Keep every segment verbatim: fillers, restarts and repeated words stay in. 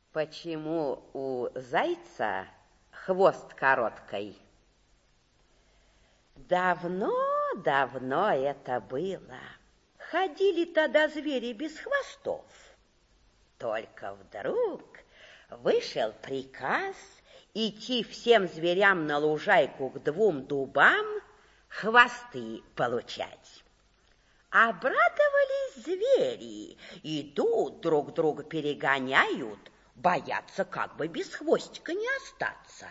Почему у зайца хвост короткий? Давно-давно это было. Ходили тогда звери без хвостов. Только вдруг вышел приказ идти всем зверям на лужайку к двум дубам хвосты получать. Обрадовались звери, идут друг друга перегоняют, боятся, как бы без хвостика не остаться.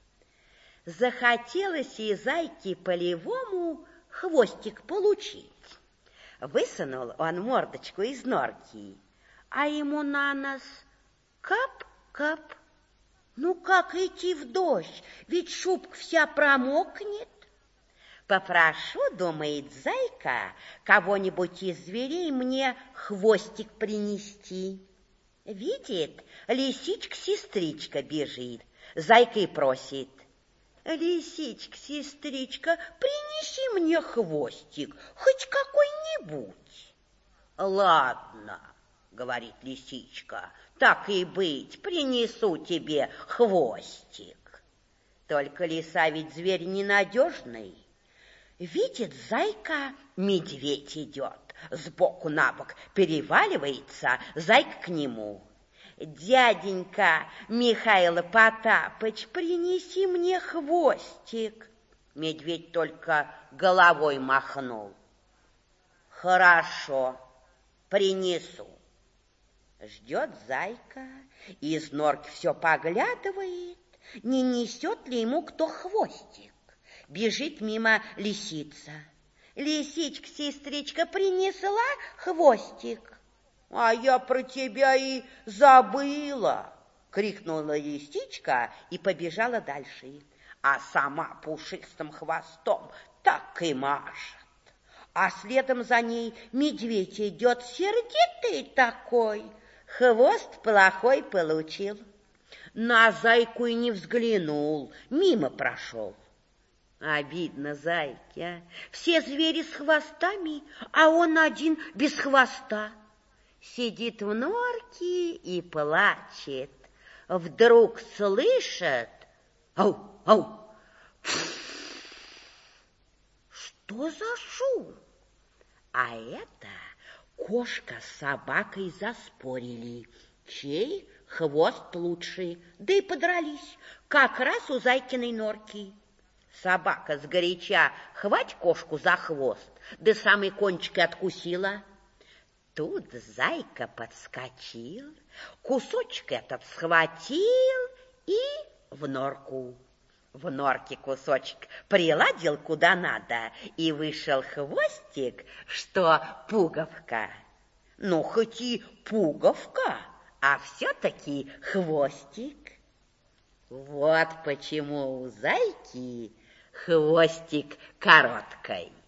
Захотелось и зайке полевому хвостик получить. Высунул он мордочку из норки, а ему на нос кап-кап. Ну, как идти в дождь, ведь шубка вся промокнет. Попрошу, думает зайка, кого-нибудь из зверей мне хвостик принести. Видит, лисичка-сестричка бежит, зайка и просит: лисичка-сестричка, принеси мне хвостик, хоть какой-нибудь. Ладно, говорит лисичка, так и быть, принесу тебе хвостик. Только лиса ведь зверь ненадежный. Видит зайка, медведь идет, сбоку на бок переваливается, зайка к нему: дяденька Михаил Потапыч, принеси мне хвостик. Медведь только головой махнул: хорошо, принесу. Ждет зайка, из норки все поглядывает, не несет ли ему кто хвостик. Бежит мимо лисица: лисичка, сестричка, принесла хвостик? А я про тебя и забыла, крикнула лисичка и побежала дальше, а сама пушистым хвостом так и машет. А следом за ней медведь идет сердитый такой, хвост плохой получил. На зайку и не взглянул, мимо прошел. Обидно зайке, а? Все звери с хвостами, а он один без хвоста. Сидит в норке и плачет. Вдруг слышит: ау, ау. Что за шум? А это кошка с собакой заспорили, чей хвост лучше, да и подрались как раз у зайкиной норки. Собака сгоряча хвать кошку за хвост, да самой кончикой откусила. Тут зайка подскочил, кусочек этот схватил и в норку. В норке кусочек приладил куда надо, и вышел хвостик, что пуговка. Ну, хоть и пуговка, а все-таки хвостик. Вот почему у зайки хвостик короткий.